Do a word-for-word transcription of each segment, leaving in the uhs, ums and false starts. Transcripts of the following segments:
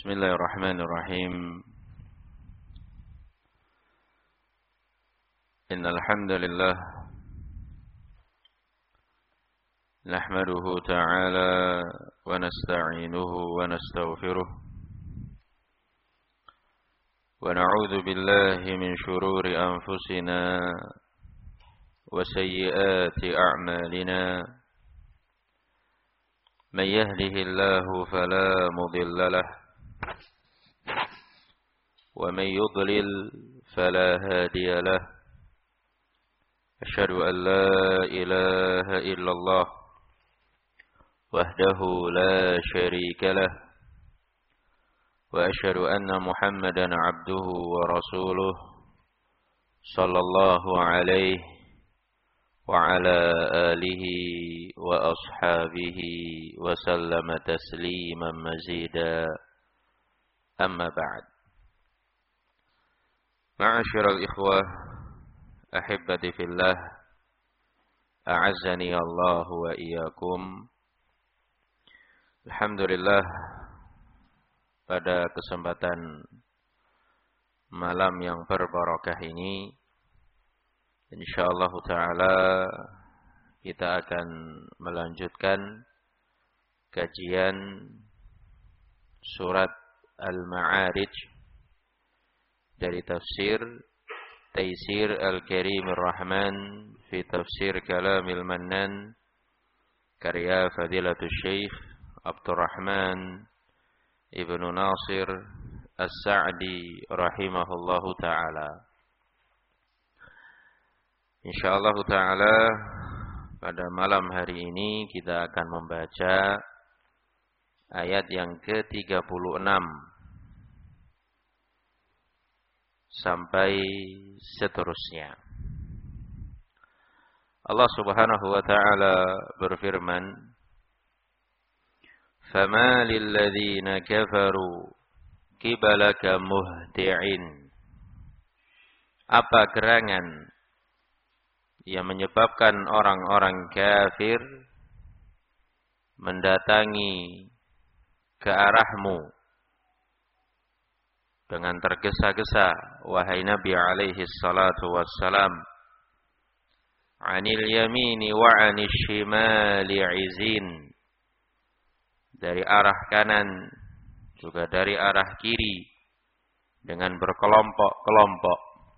Bismillahirrahmanirrahim. Innal hamdalillah nahmaduhu ta'ala wa nasta'inuhu wa nastaghfiruh wa na'udzu billahi min shururi anfusina wa sayyiati a'malina. Man yahdihillahu fala mudilla lahu ومن يضلل فلا هادي له. أشهد أن لا إله إلا الله وحده لا شريك له وأشهد أن محمدا عبده ورسوله صلى الله عليه وعلى آله وأصحابه وسلم تسليما مزيدا. أما بعد. Ma'asyiral ikhwah ahibbati fillah, a'azzani Allah wa iyyakum. Alhamdulillah, pada kesempatan malam yang berbarakah ini insyaallah taala kita akan melanjutkan kajian surat Al-Ma'arij dari tafsir Taisir Al-Karim Ar-Rahman fi tafsir Kalamil Mannan karya Fadilatul Syekh Abdurrahman Ibnu Nasir As-Sa'di rahimahullahu ta'ala. Insyaallah ta'ala pada malam hari ini kita akan membaca ayat yang ke tiga puluh enam sampai seterusnya. Allah Subhanahu wa taala berfirman, "Fama lil ladzina kafaru qibalaka muhti'in." Apa gerangan yang menyebabkan orang-orang kafir mendatangi ke arahmu dengan tergesa-gesa, wahai Nabi alaihi salatu wassalam, anil yamini wa anil shimali izin, dari arah kanan juga dari arah kiri dengan berkelompok-kelompok.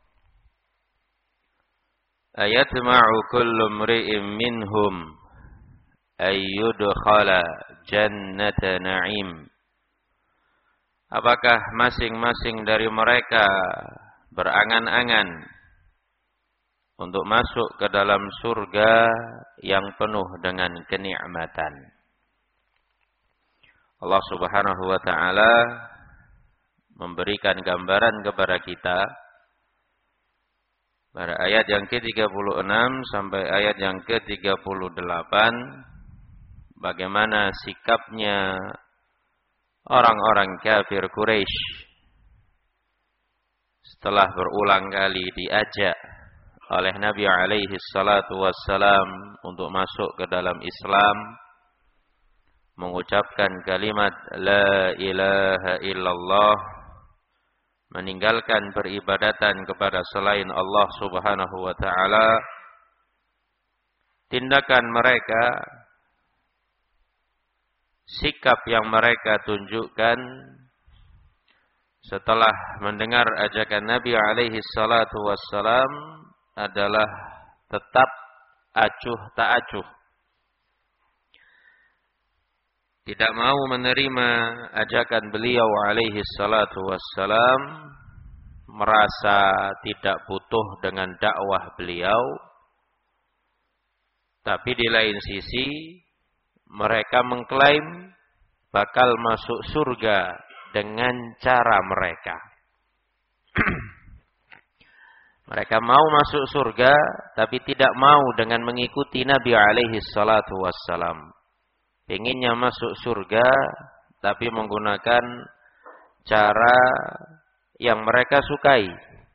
Ayatma'u kullu mri'in minhum ayyudkhala jannata na'im. Apakah masing-masing dari mereka berangan-angan untuk masuk ke dalam surga yang penuh dengan kenikmatan? Allah Subhanahu wa taala memberikan gambaran kepada kita pada ayat yang ke tiga puluh enam sampai ayat yang ke tiga puluh delapan bagaimana sikapnya orang-orang kafir Quraisy setelah berulang kali diajak oleh Nabi alaihi salatu wassalam untuk masuk ke dalam Islam, mengucapkan kalimat la ilaha illallah, meninggalkan peribadatan kepada selain Allah Subhanahu wa taala. Tindakan mereka, sikap yang mereka tunjukkan setelah mendengar ajakan Nabi alaihi salatu wassalam adalah tetap acuh tak acuh. Tidak mau menerima ajakan beliau alaihi salatu wassalam, merasa tidak butuh dengan dakwah beliau. Tapi di lain sisi mereka mengklaim bakal masuk surga dengan cara mereka. Mereka mau masuk surga, tapi tidak mau dengan mengikuti Nabi alaihi salatu wassalam. Inginnya masuk surga, tapi menggunakan cara yang mereka sukai.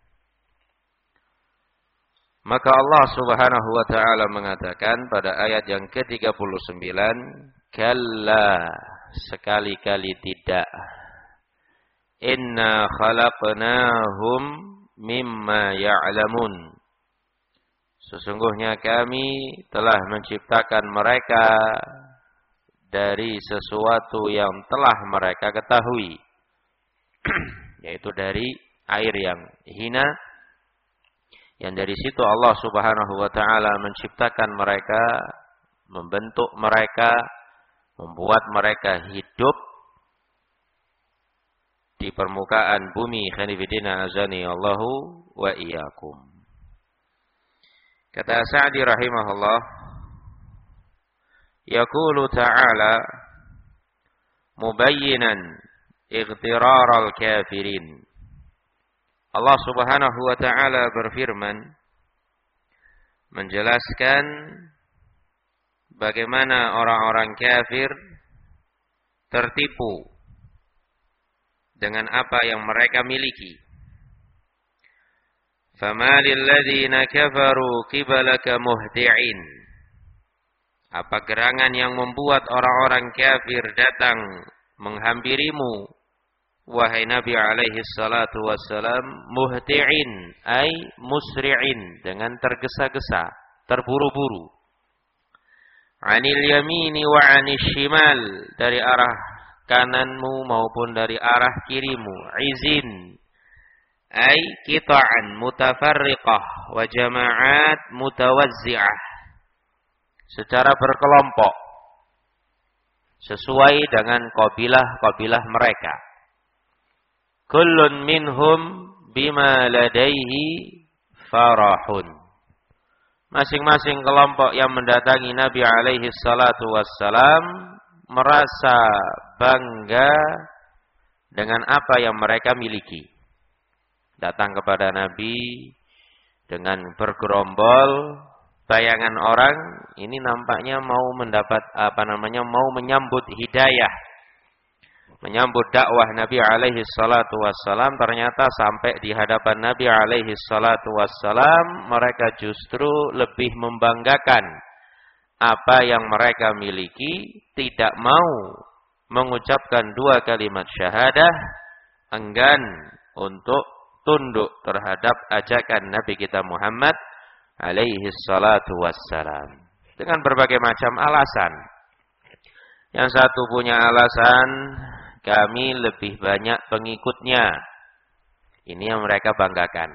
Maka Allah Subhanahu wa taala mengatakan pada ayat yang ke tiga puluh sembilan, "Kalla, sekali-kali tidak. inna khalaqnahum mimma ya'lamun. Sesungguhnya kami telah menciptakan mereka dari sesuatu yang telah mereka ketahui, yaitu dari air yang hina, yang dari situ Allah Subhanahu wa taala menciptakan mereka, membentuk mereka, membuat mereka hidup di permukaan bumi. Khanifidina azani Allahu wa iyyakum. Kata Sa'di rahimahullah, yaqulu ta'ala mubayyinan ightirar al-kafirin. Allah Subhanahu wa taala berfirman menjelaskan bagaimana orang-orang kafir tertipu dengan apa yang mereka miliki. Fama lil ladzina kafaru qibalaka muhti'in. Apa gerangan yang membuat orang-orang kafir datang menghampirimu, wahai Nabi alaihi salatu wassalam, muhti'in ay musri'in, dengan tergesa-gesa, terburu-buru. Anil yamini wa anil shimal, dari arah kananmu maupun dari arah kirimu. Izin ay qita'an mutafarriqah wa jama'at mutawazzi'ah, secara berkelompok sesuai dengan kabilah-kabilah mereka. Kullun minhum bima ladaihi farahun. Masing-masing kelompok yang mendatangi Nabi alaihi salatu wassalam merasa bangga dengan apa yang mereka miliki. Datang kepada Nabi dengan bergerombol, bayangan orang ini nampaknya mau mendapat apa namanya mau menyambut hidayah, menyambut dakwah Nabi alaihi salatu wassalam. Ternyata sampai di hadapan Nabi alaihi salatu wassalam mereka justru lebih membanggakan apa yang mereka miliki, tidak mau mengucapkan dua kalimat syahadah, enggan untuk tunduk terhadap ajakan Nabi kita Muhammad alaihi salatu wassalam, dengan berbagai macam alasan. Yang satu punya alasan, kami lebih banyak pengikutnya. Ini yang mereka banggakan.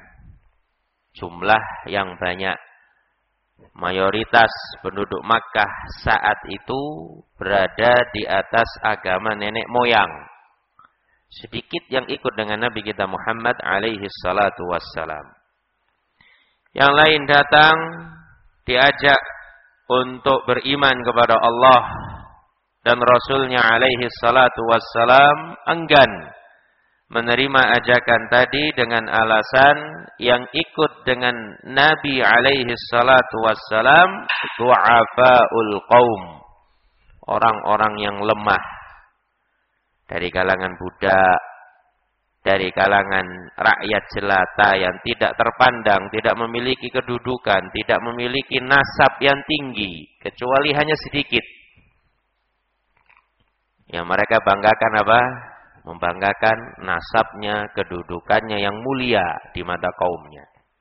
Jumlah yang banyak. Mayoritas penduduk Makkah saat itu berada di atas agama nenek moyang. Sedikit yang ikut dengan Nabi kita Muhammad alaihi salatu wassalam. Yang lain datang diajak untuk beriman kepada Allah dan Rasulnya alaihi salatu wassalam, enggan menerima ajakan tadi dengan alasan yang ikut dengan Nabi alaihi salatu wassalam du'afaul qaum, orang-orang yang lemah dari kalangan budak, dari kalangan rakyat jelata yang tidak terpandang, tidak memiliki kedudukan, tidak memiliki nasab yang tinggi, kecuali hanya sedikit. Yang mereka banggakan apa? Membanggakan nasabnya, kedudukannya yang mulia di mata kaumnya.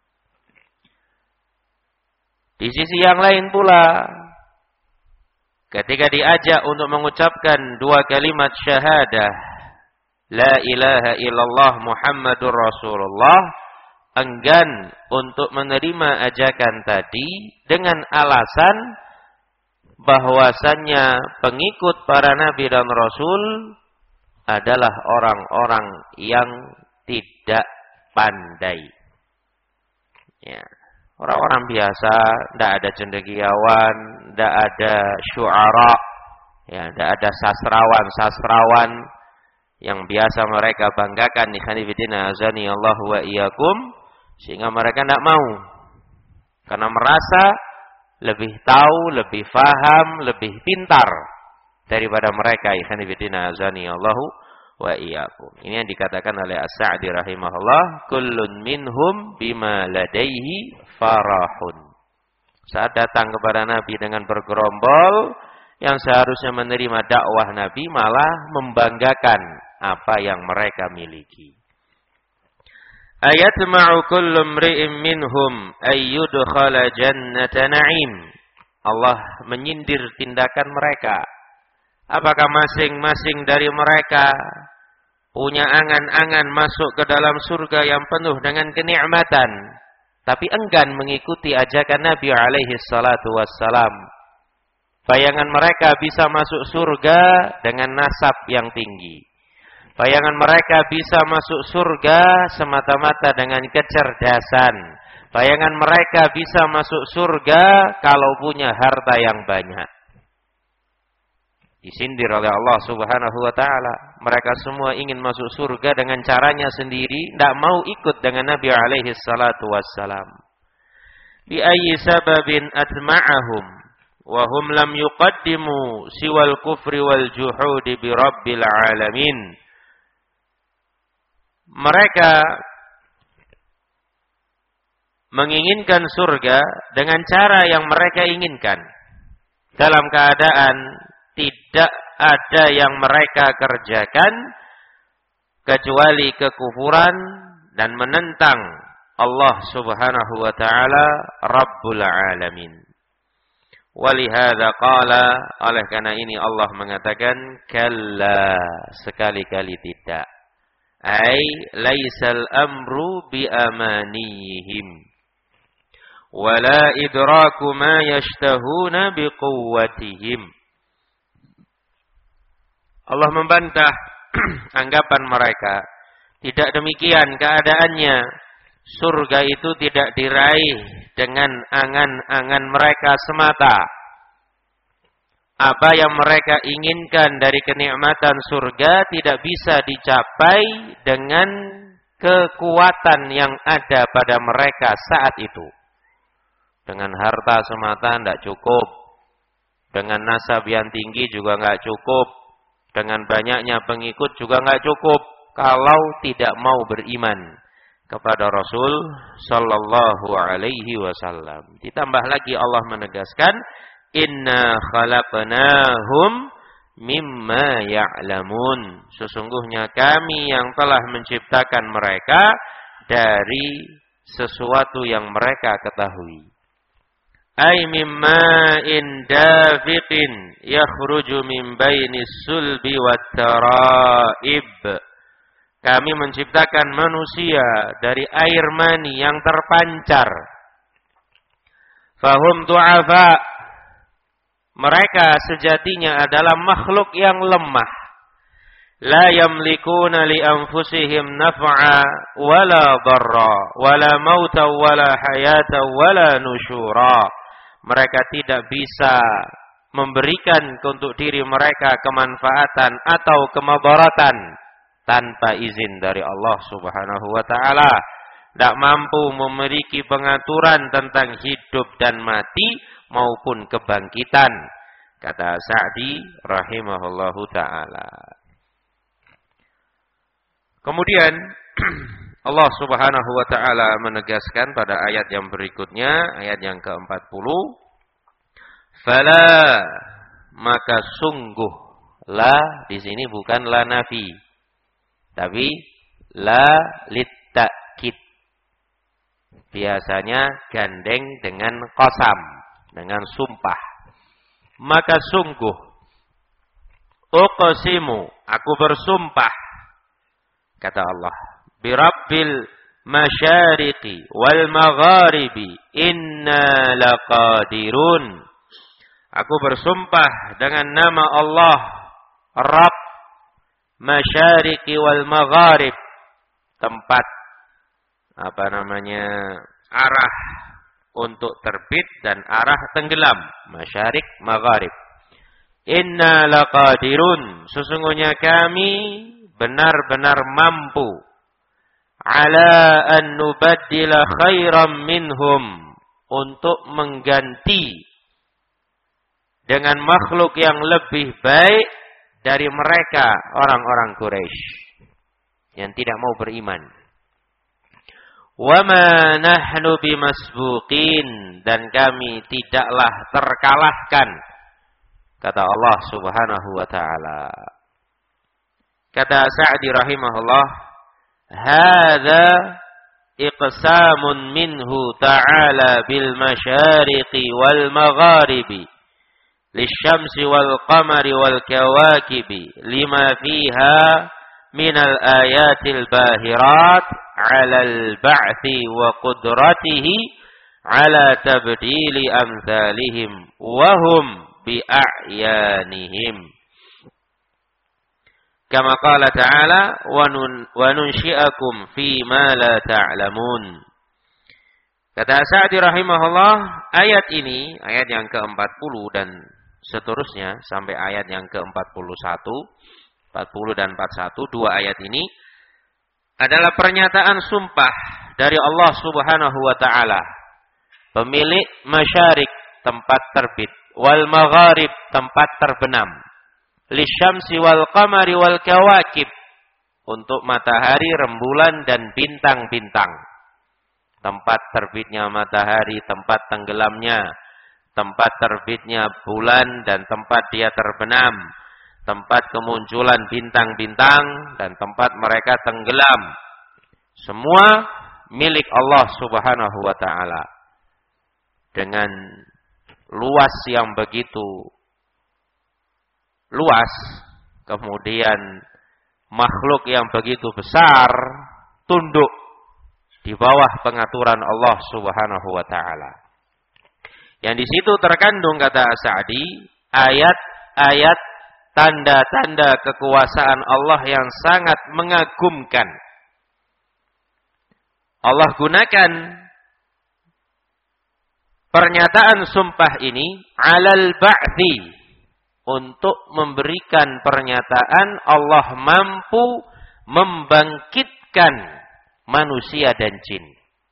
Di sisi yang lain pula, ketika diajak untuk mengucapkan dua kalimat syahadah, La ilaha illallah Muhammadur Rasulullah, enggan untuk menerima ajakan tadi dengan alasan bahwasannya pengikut para nabi dan rasul adalah orang-orang yang tidak pandai. Ya, orang-orang biasa, tidak ada cendekiawan, tidak ada syu'ara, ya, tidak ada sastrawan-sastrawan yang biasa mereka banggakan. Ikhwanifidina azani Allah wa iyyakum, sehingga mereka tidak mau, karena merasa lebih tahu, lebih faham, lebih pintar daripada mereka. Ikhwanifidina azani Allah wa iyyakum. Ini yang dikatakan oleh As-Sa'di rahimahullah, kullun minhum bima ladaihi farahun. Saat datang kepada Nabi dengan bergerombol, yang seharusnya menerima dakwah Nabi malah membanggakan apa yang mereka miliki. Ayatma'u kullu imri'in minhum ayyudkhala jannata na'im. Allah menyindir tindakan mereka. Apakah masing-masing dari mereka punya angan-angan masuk ke dalam surga yang penuh dengan kenikmatan, tapi enggan mengikuti ajakan Nabi alaihi salatu wassalam. Bayangan mereka bisa masuk surga dengan nasab yang tinggi. Bayangan mereka bisa masuk surga semata-mata dengan kecerdasan. Bayangan mereka bisa masuk surga kalau punya harta yang banyak. Disindir oleh Allah Subhanahu wa taala. Mereka semua ingin masuk surga dengan caranya sendiri, tidak mau ikut dengan Nabi alaihi salatu wassalam. Bi ayyi sababin atma'ahum wa hum lam yuqaddimu siwal kufri wal juhudi bi rabbil alamin. Mereka menginginkan surga dengan cara yang mereka inginkan. Dalam keadaan tidak ada yang mereka kerjakan kecuali kekufuran dan menentang Allah Subhanahu wa taala Rabbul Alamin. Walihada qala, oleh karena ini Allah mengatakan kalla, sekali-kali tidak. Ai laisal amru bi amanihim wala idraku ma yashtahuna bi quwwatihim. Allah membantah anggapan mereka. Tidak demikian keadaannya. Surga itu tidak diraih dengan angan-angan mereka semata. Apa yang mereka inginkan dari kenikmatan surga tidak bisa dicapai dengan kekuatan yang ada pada mereka saat itu. Dengan harta semata tidak cukup. Dengan nasab yang tinggi juga tidak cukup. Dengan banyaknya pengikut juga tidak cukup. Kalau tidak mau beriman kepada Rasul Sallallahu Alaihi Wasallam. Ditambah lagi Allah menegaskan, Inna khalaqnahum mimma ya'lamun. Sesungguhnya kami yang telah menciptakan mereka dari sesuatu yang mereka ketahui. Ay mimma indafiqin yakhruju min bainis sulbi wat taraib. Kami menciptakan manusia dari air mani yang terpancar. Fahum du'afa. Mereka sejatinya adalah makhluk yang lemah. La yamlikuna li anfusihim naf'a wala dharra wala mauta wala hayata wala nusyura. Mereka tidak bisa memberikan untuk diri mereka kemanfaatan atau kemadaratan tanpa izin dari Allah Subhanahu wa taala. Tidak mampu memiliki pengaturan tentang hidup dan mati maupun kebangkitan, kata Sa'di rahimahullahu ta'ala. Kemudian Allah Subhanahu wa ta'ala menegaskan pada ayat yang berikutnya, ayat yang keempat puluh, fala, maka sungguh, la di sini bukan la nafi, tapi la litta'kid. Biasanya gandeng dengan qasam, dengan sumpah. Maka sungguh, uqsimu, aku bersumpah, kata Allah, birabbil masyariqi wal magharibi inna laqadirun. Aku bersumpah dengan nama Allah, Rabb masyariqi wal magharib, tempat apa namanya arah untuk terbit dan arah tenggelam, masyarik magharib. Inna laqadirun, sesungguhnya kami benar-benar mampu ala an nubaddila khairam minhum, untuk mengganti dengan makhluk yang lebih baik dari mereka orang-orang Quraisy yang tidak mau beriman. Wa ma nahnu bimasbuqin, dan kami tidaklah terkalahkan, kata Allah Subhanahu wa taala. kata Sa'di rahimahullah, hadza iqsamun minhu ta'ala bil masyariqi wal magharibi lisyamsi wal qamari wal kawakibi lima fiha minal ayatil bahirat ala al-ba'thi wa qudratihi ala tabdili amthalihim wa hum bi'a'yanihim. Kama qala ta'ala wa nunsyi'akum fi ma la ta'lamun. Kata Sa'di rahimahullah, ayat ini, ayat yang keempat puluh dan seterusnya sampai ayat yang keempat puluh satu, empat puluh dan empat puluh satu, dua ayat ini adalah pernyataan sumpah dari Allah Subhanahu wa taala, pemilik masyarik, tempat terbit, wal magharib, tempat terbenam, lisyamsi wal qamari wal kawakib, untuk matahari, rembulan dan bintang-bintang. Tempat terbitnya matahari, tempat tenggelamnya, tempat terbitnya bulan dan tempat dia terbenam, tempat kemunculan bintang-bintang dan tempat mereka tenggelam. Semua milik Allah Subhanahu wa taala. Dengan luas yang begitu luas, kemudian makhluk yang begitu besar tunduk di bawah pengaturan Allah Subhanahu wa taala. Yang di situ terkandung, kata Sa'di, ayat-ayat tanda-tanda kekuasaan Allah yang sangat mengagumkan. Allah gunakan pernyataan sumpah ini alal ba'thi, untuk memberikan pernyataan Allah mampu membangkitkan manusia dan jin.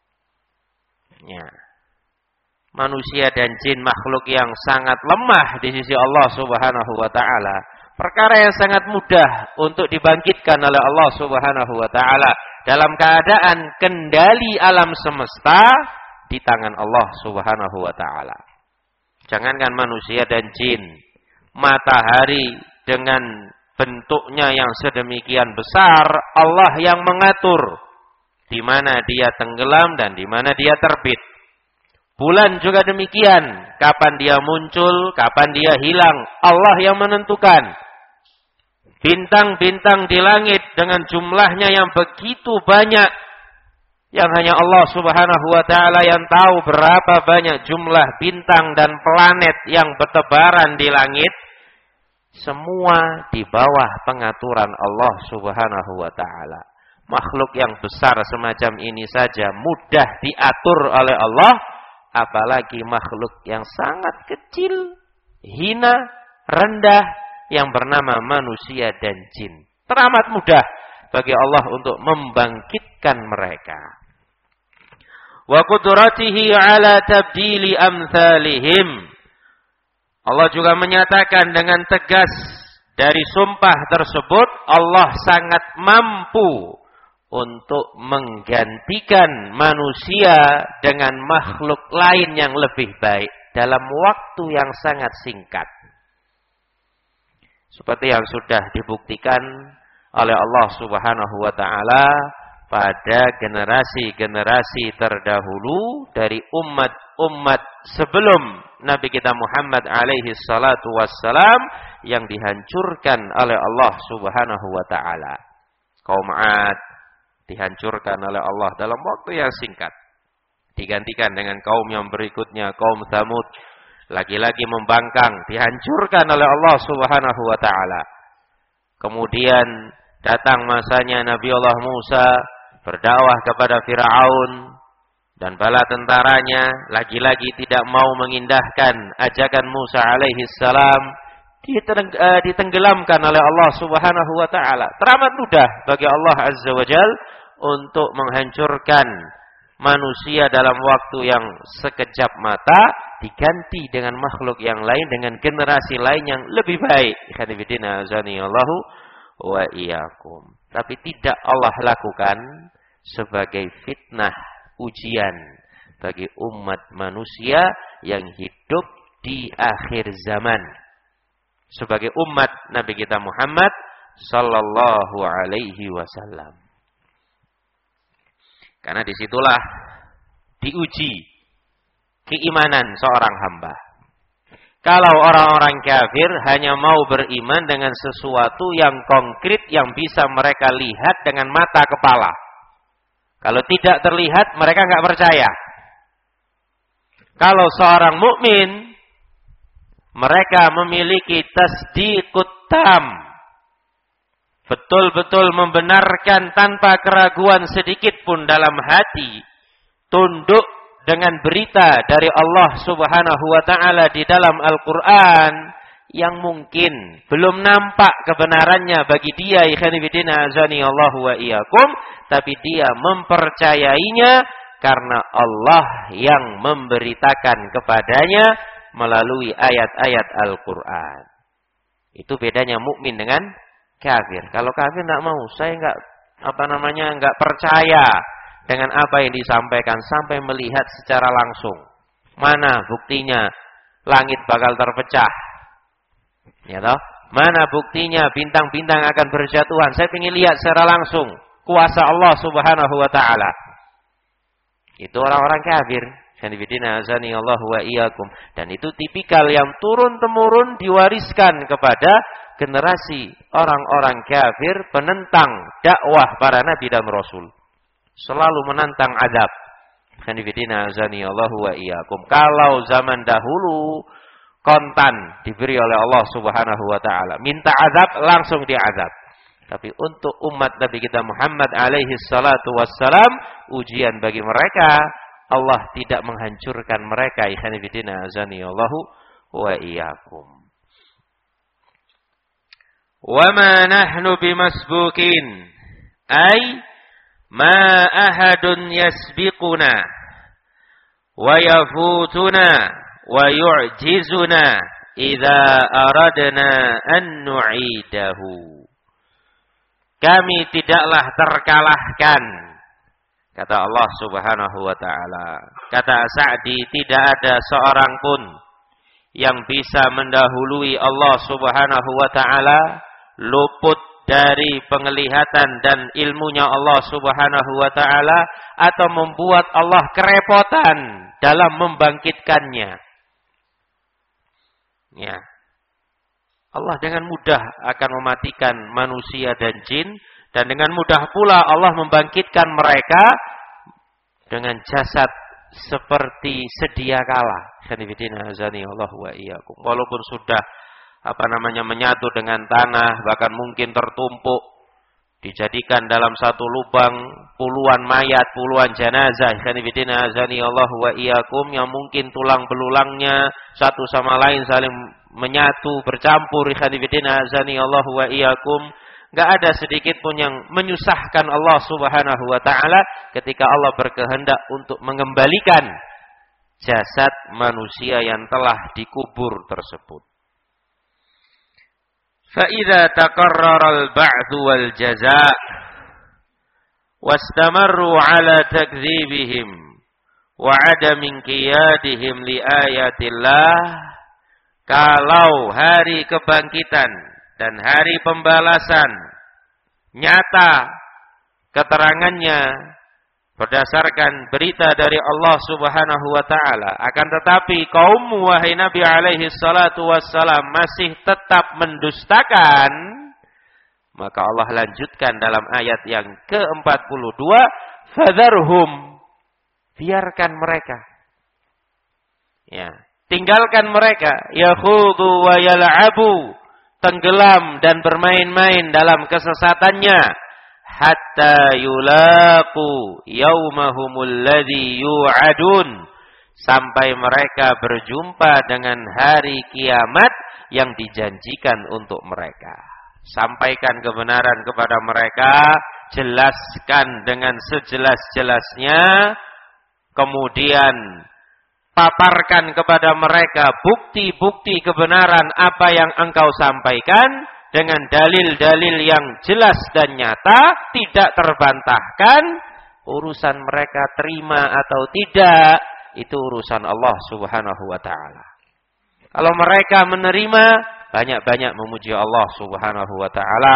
Ya. Manusia dan jin makhluk yang sangat lemah di sisi Allah Subhanahu wa taala. Perkara yang sangat mudah untuk dibangkitkan oleh Allah Subhanahu wa taala dalam keadaan kendali alam semesta di tangan Allah Subhanahu wa taala. Jangankan manusia dan jin, matahari dengan bentuknya yang sedemikian besar, Allah yang mengatur di mana dia tenggelam dan di mana dia terbit. Bulan juga demikian, kapan dia muncul, kapan dia hilang, Allah yang menentukan. Bintang-bintang di langit dengan jumlahnya yang begitu banyak, yang hanya Allah Subhanahu wa taala yang tahu berapa banyak jumlah bintang dan planet yang bertebaran di langit, semua di bawah pengaturan Allah Subhanahu wa taala. Makhluk yang besar semacam ini saja mudah diatur oleh Allah, apalagi makhluk yang sangat kecil, hina, rendah, yang bernama manusia dan jin. Teramat mudah bagi Allah untuk membangkitkan mereka. Wa qudratihi ala tabdili amthalihim. Allah juga menyatakan dengan tegas dari sumpah tersebut, Allah sangat mampu untuk menggantikan manusia dengan makhluk lain yang lebih baik dalam waktu yang sangat singkat. Seperti yang sudah dibuktikan oleh Allah Subhanahu wa taala pada generasi-generasi terdahulu dari umat-umat sebelum Nabi kita Muhammad alaihi salatu wassalam yang dihancurkan oleh Allah Subhanahu wa taala. Kaum 'Ad dihancurkan oleh Allah dalam waktu yang singkat. Digantikan dengan kaum yang berikutnya, kaum Tsamud, lagi-lagi membangkang, dihancurkan oleh Allah Subhanahu wa taala. Kemudian datang masanya Nabi Allah Musa berdakwah kepada Firaun dan bala tentaranya, lagi-lagi tidak mau mengindahkan ajakan Musa alaihi salam, ditenggelamkan oleh Allah Subhanahu wa taala. Teramat mudah bagi Allah Azza wa Jalla untuk menghancurkan manusia dalam waktu yang sekejap mata, diganti dengan makhluk yang lain, dengan generasi lain yang lebih baik. Ikhwanifidina azanillahu wa iyyakum. Tapi tidak Allah lakukan sebagai fitnah, ujian bagi umat manusia yang hidup di akhir zaman. Sebagai umat Nabi kita Muhammad, sallallahu alaihi wasallam. Karena disitulah diuji keimanan seorang hamba. Kalau orang-orang kafir hanya mau beriman dengan sesuatu yang konkret yang bisa mereka lihat dengan mata kepala. Kalau tidak terlihat, mereka nggak percaya. Kalau seorang mukmin, mereka memiliki tasdiqut tam. Betul-betul membenarkan tanpa keraguan sedikit pun dalam hati. Tunduk dengan berita dari Allah Subhanahu wa taala di dalam Al-Qur'an yang mungkin belum nampak kebenarannya bagi dia, ikhwan fillah azani Allah wa iyyakum, tapi dia mempercayainya karena Allah yang memberitakan kepadanya melalui ayat-ayat Al-Qur'an. Itu bedanya mukmin dengan kafir. Kalau kafir enggak mau, saya enggak apa namanya enggak percaya dengan apa yang disampaikan sampai melihat secara langsung. Mana buktinya langit bakal terpecah? Ya toh? Mana buktinya bintang-bintang akan berjatuhan? Saya ingin lihat secara langsung kuasa Allah Subhanahu wa taala. Itu orang-orang kafir. Azani Allah wa iyyakum. Dan itu tipikal yang turun-temurun diwariskan kepada generasi orang-orang kafir penentang dakwah para nabi dan rasul. Selalu menantang azab. Azani Allah wa iyyakum. Kalau zaman dahulu kontan diberi oleh Allah Subhanahu wa taala, minta azab langsung diazab. Tapi untuk umat Nabi kita Muhammad alaihi salatu wassalam, ujian bagi mereka, Allah tidak menghancurkan mereka. Azani Allah wa iyyakum. Wa ma nahnu bimasbukin, ay ma ahadun yasbiquna wa yafutuna wa yu'jizuna idza aradna an nu'idahu. Kami tidaklah terkalahkan, kata Allah Subhanahu wa taala. Kata Sa'di, tidak ada seorang pun yang bisa mendahului Allah Subhanahu wa taala, luput dari penglihatan dan ilmunya Allah Subhanahu wa taala, atau membuat Allah kerepotan dalam membangkitkannya. Ya. Allah dengan mudah akan mematikan manusia dan jin, dan dengan mudah pula Allah membangkitkan mereka dengan jasad seperti sedia kala. Walaupun sudah apa namanya menyatu dengan tanah, bahkan mungkin tertumpuk, dijadikan dalam satu lubang puluhan mayat, puluhan jenazah, yang mungkin tulang belulangnya satu sama lain saling menyatu, bercampur, enggak ada sedikit pun yang menyusahkan Allah Subhanahu wa taala ketika Allah berkehendak untuk mengembalikan jasad manusia yang telah dikubur tersebut. فَإِذَا تَقَرَّرَ الْبَعْثُ وَالْجَزَاءُ وَاسْتَمَرُّوا عَلَى تَكْذِيبِهِمْ وَعَدَمِ انْقِيَادِهِمْ لِآيَاتِ اللَّهِ. Kalau hari kebangkitan dan hari pembalasan nyata keterangannya berdasarkan berita dari Allah Subhanahu wa taala, akan tetapi kaum wahai Nabi alaihi salatu wassalam masih tetap mendustakan, maka Allah lanjutkan dalam ayat yang ke empat puluh dua, fadharhum, biarkan mereka. Ya, tinggalkan mereka, yakhudu wa yal'abu, tenggelam dan bermain-main dalam kesesatannya, hatta yulaqu yaumahumul ladzi yu'adun, sampai mereka berjumpa dengan hari kiamat yang dijanjikan untuk mereka. Sampaikan kebenaran kepada mereka, jelaskan dengan sejelas-jelasnya, kemudian paparkan kepada mereka bukti-bukti kebenaran apa yang engkau sampaikan dengan dalil-dalil yang jelas dan nyata, tidak terbantahkan. Urusan mereka terima atau tidak, itu urusan Allah Subhanahu wa taala. Kalau mereka menerima, banyak-banyak memuji Allah Subhanahu wa taala.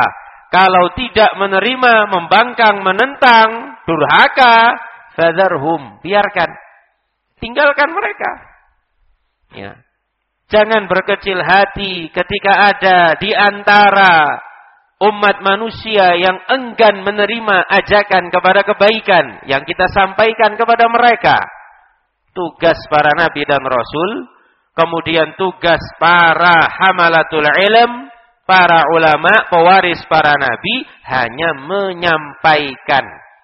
kalau tidak menerima, membangkang, menentang, durhaka, fadharhum, biarkan. Tinggalkan mereka. Ya. Jangan berkecil hati ketika ada di antara umat manusia yang enggan menerima ajakan kepada kebaikan yang kita sampaikan kepada mereka. Tugas para nabi dan rasul, kemudian tugas para hamalatul ilm, para ulama, pewaris para nabi, hanya menyampaikan.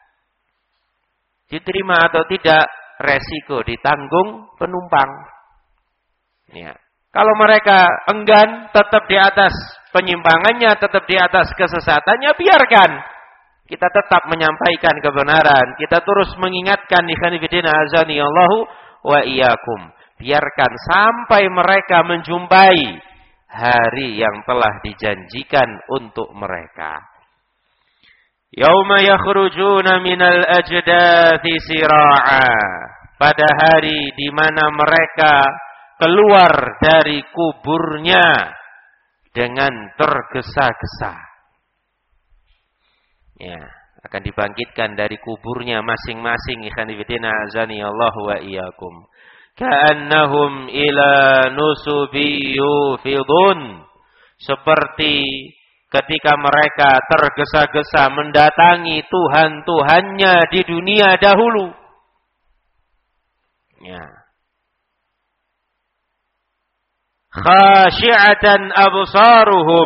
Diterima atau tidak, resiko ditanggung penumpang. Ya. Kalau mereka enggan, tetap di atas penyimpangannya, tetap di atas kesesatannya, biarkan. Kita tetap menyampaikan kebenaran. Kita terus mengingatkan, ikhwan fillah azani Allahu wa iyyakum. Biarkan sampai mereka menjumpai hari yang telah dijanjikan untuk mereka. Yauma yakhrujuna minal ajdathi sira'a. Pada hari di mana mereka keluar dari kuburnya dengan tergesa-gesa. Ya, akan dibangkitkan dari kuburnya masing-masing, ikhwan fillah azani Allah wa iyyakum. Ka'annahum ila nusubi yufidun. Seperti ketika mereka tergesa-gesa mendatangi Tuhan-Tuhannya di dunia dahulu. Ya. Khashi'atan absaruhum.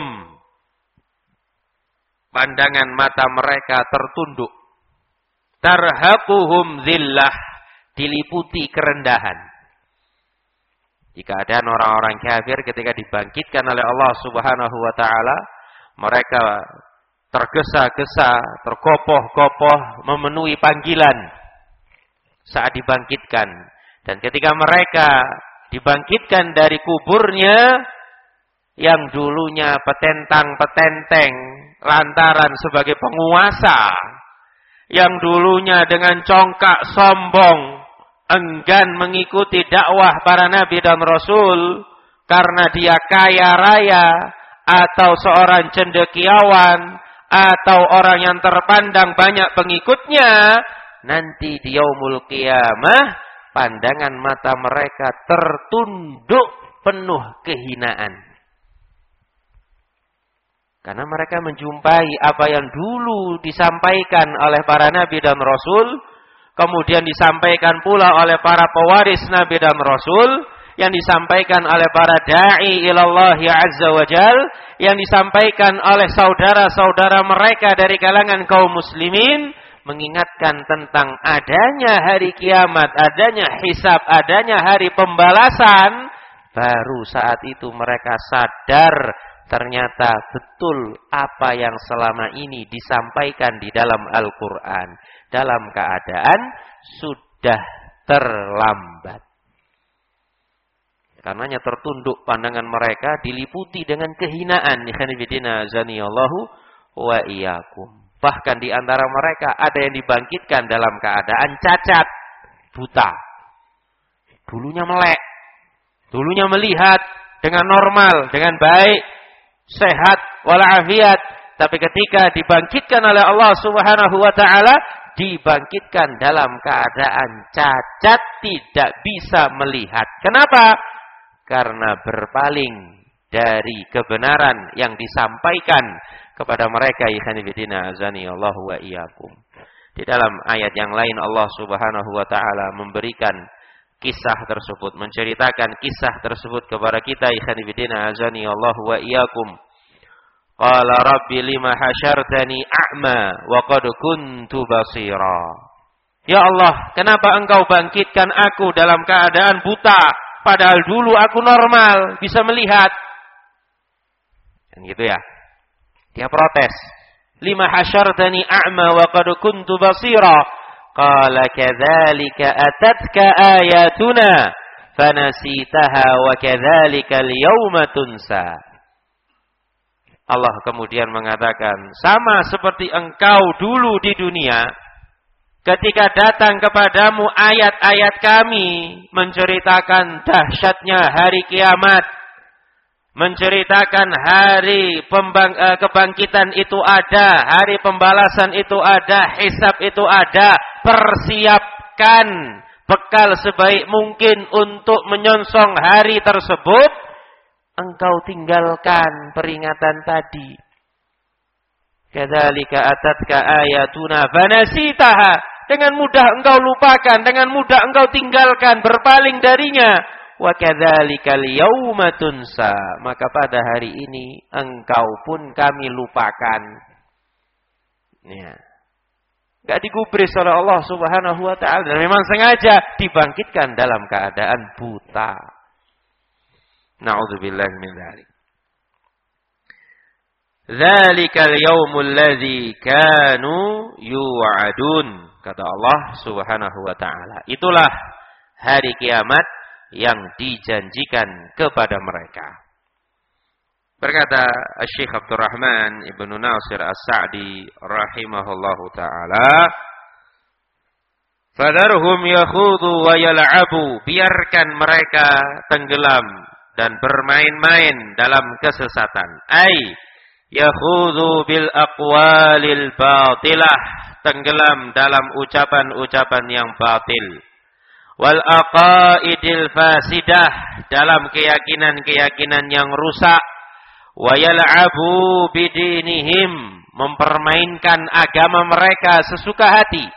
Pandangan mata mereka tertunduk. Tarhaquhum dhillah. Diliputi kerendahan. Di keadaan orang-orang kafir ketika dibangkitkan oleh Allah Subhanahu wa taala, mereka tergesa-gesa, terkopoh-kopoh memenuhi panggilan saat dibangkitkan. Dan ketika mereka dibangkitkan dari kuburnya yang dulunya petentang-petenteng lantaran sebagai penguasa, yang dulunya dengan congkak sombong enggan mengikuti dakwah para nabi dan rasul karena dia kaya raya atau seorang cendekiawan atau orang yang terpandang banyak pengikutnya, nanti di yaumul qiyamah pandangan mata mereka tertunduk penuh kehinaan. Karena mereka menjumpai apa yang dulu disampaikan oleh para nabi dan rasul, kemudian disampaikan pula oleh para pewaris nabi dan rasul, yang disampaikan oleh para da'i ilallah azza wa jal, yang disampaikan oleh saudara-saudara mereka dari kalangan kaum muslimin, mengingatkan tentang adanya hari kiamat, adanya hisab, adanya hari pembalasan. Baru saat itu mereka sadar ternyata betul apa yang selama ini disampaikan di dalam Al-Quran. Dalam keadaan sudah terlambat. Karenanya tertunduk pandangan mereka, diliputi dengan kehinaan. Ikhwanifidina zaniyallahu wa iyyakum. Bahkan di antara mereka ada yang dibangkitkan dalam keadaan cacat, buta. Dulunya melek. Dulunya melihat dengan normal, dengan baik, sehat, walafiat. Tapi ketika dibangkitkan oleh Allah Subhanahu wa taala, dibangkitkan dalam keadaan cacat, tidak bisa melihat. Kenapa? Karena berpaling dari kebenaran yang disampaikan kepada mereka. Ikhwanifidina azani Allah wa iyyakum. Di dalam ayat yang lain Allah Subhanahu wa taala memberikan kisah tersebut, menceritakan kisah tersebut kepada kita. Ikhwanifidina azani Allah wa iyyakum. Qala rabbi lima hasyartani a'ma wa qad kuntu basira. Ya Allah, kenapa engkau bangkitkan aku dalam keadaan buta, padahal dulu aku normal, bisa melihat. Dan gitu ya. Dia protes. Lima hasyartani a'ma wa qad kuntu basira. Qala kadzalika atatka ayatuna fanasitaha wa kadzalika al-yawma tunsa. Allah kemudian mengatakan, sama seperti engkau dulu di dunia, ketika datang kepadamu ayat-ayat kami menceritakan dahsyatnya hari kiamat, menceritakan hari pembang, uh, kebangkitan itu ada, hari pembalasan itu ada, hisab itu ada. Persiapkan bekal sebaik mungkin untuk menyongsong hari tersebut. Engkau tinggalkan peringatan tadi. Kadzalika atatka ayatuna fanasitaha. Dengan mudah engkau lupakan, dengan mudah engkau tinggalkan, berpaling darinya. Wa kadzalikal yauma tunsa, maka pada hari ini engkau pun kami lupakan. Ya. Enggak digubris oleh Allah Subhanahu wa taala, dan memang sengaja dibangkitkan dalam keadaan buta. Na'udzubillahi min dzalik. Dzalikal yaumul ladzi kanu yu'adun, kata Allah Subhanahu wa taala. Itulah hari kiamat yang dijanjikan kepada mereka. Berkata Syekh Abdurrahman Ibnu Nasir As-Sa'di rahimahullahu taala, "Fadharhum yakhudu wa yal'abu", biarkan mereka tenggelam dan bermain-main dalam kesesatan. Ai yakhudu bil aqwalil batilah, tenggelam dalam ucapan-ucapan yang batil. Wal aqaidil fasidah, dalam keyakinan-keyakinan yang rusak. Wa yal'abu bidinihim, mempermainkan agama mereka sesuka hati.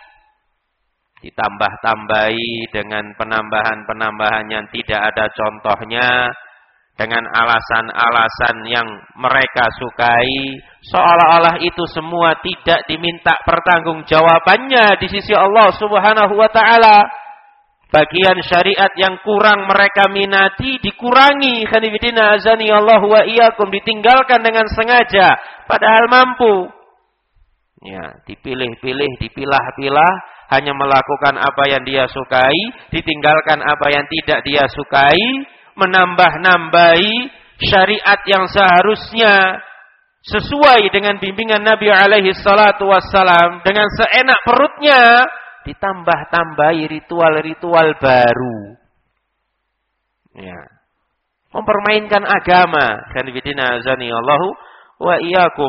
Ditambah-tambahi dengan penambahan-penambahan yang tidak ada contohnya, dengan alasan-alasan yang mereka sukai, seolah-olah itu semua tidak diminta pertanggungjawabannya di sisi Allah Subhanahu wa taala. Bagian syariat yang kurang mereka minati dikurangi, khanifidina azani Allah wa iyyakum, ditinggalkan dengan sengaja padahal mampu. Ya, dipilih-pilih, dipilah-pilah, hanya melakukan apa yang dia sukai, ditinggalkan apa yang tidak dia sukai, menambah-nambahi syariat yang seharusnya sesuai dengan bimbingan Nabi alaihi salatu wassalam, dengan seenak perutnya ditambah-tambahi ritual-ritual baru. Ya. Mempermainkan agama. Khanifidina azani Allahu wa iyyakum.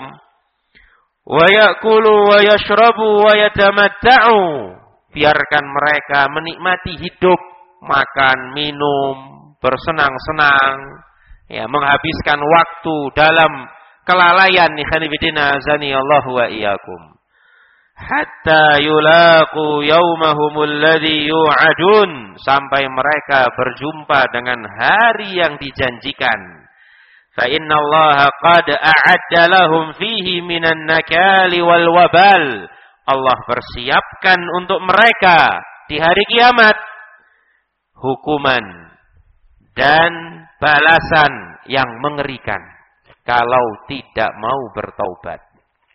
Wa ya'kulu wa yashrabu wa yatamatta'u. Biarkan mereka menikmati hidup, makan, minum, bersenang-senang, ya, menghabiskan waktu dalam kelalaian. Khanifidina azani Allahu wa iyyakum. Hatta yulaqu yaumahumul ladzi yu'adun, sampai mereka berjumpa dengan hari yang dijanjikan. Fa innallaha qad a'adda lahum fihi minan nakali wal wabal. Allah persiapkan untuk mereka di hari kiamat hukuman dan balasan yang mengerikan kalau tidak mau bertaubat.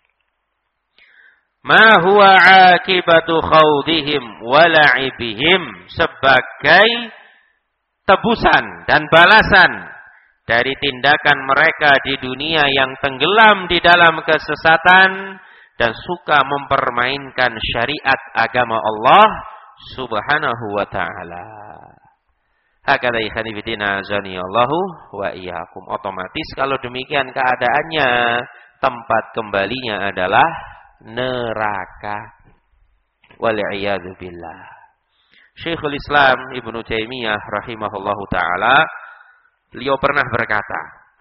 Ma huwa akibatu khawdihim wa la'ibihim, sebagai tebusan dan balasan dari tindakan mereka di dunia yang tenggelam di dalam kesesatan dan suka mempermainkan syariat agama Allah Subhanahu wa ta'ala. Hakadha ikhwani fillah azani Allahu wa iyyakum. Otomatis kalau demikian keadaannya, tempat kembalinya adalah neraka. Wal'iyadu billah. Syekhul Islam Ibnu Taimiyah rahimahullahu ta'ala, beliau pernah berkata,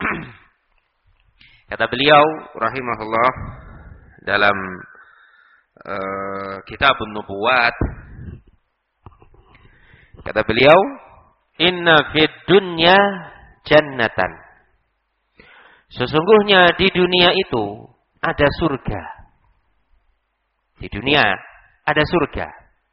kata beliau rahimahullah dalam uh, Kitabun Nubuwat, kata beliau, inna fid dunya jannatan, sesungguhnya di dunia itu ada surga. Di dunia ada surga.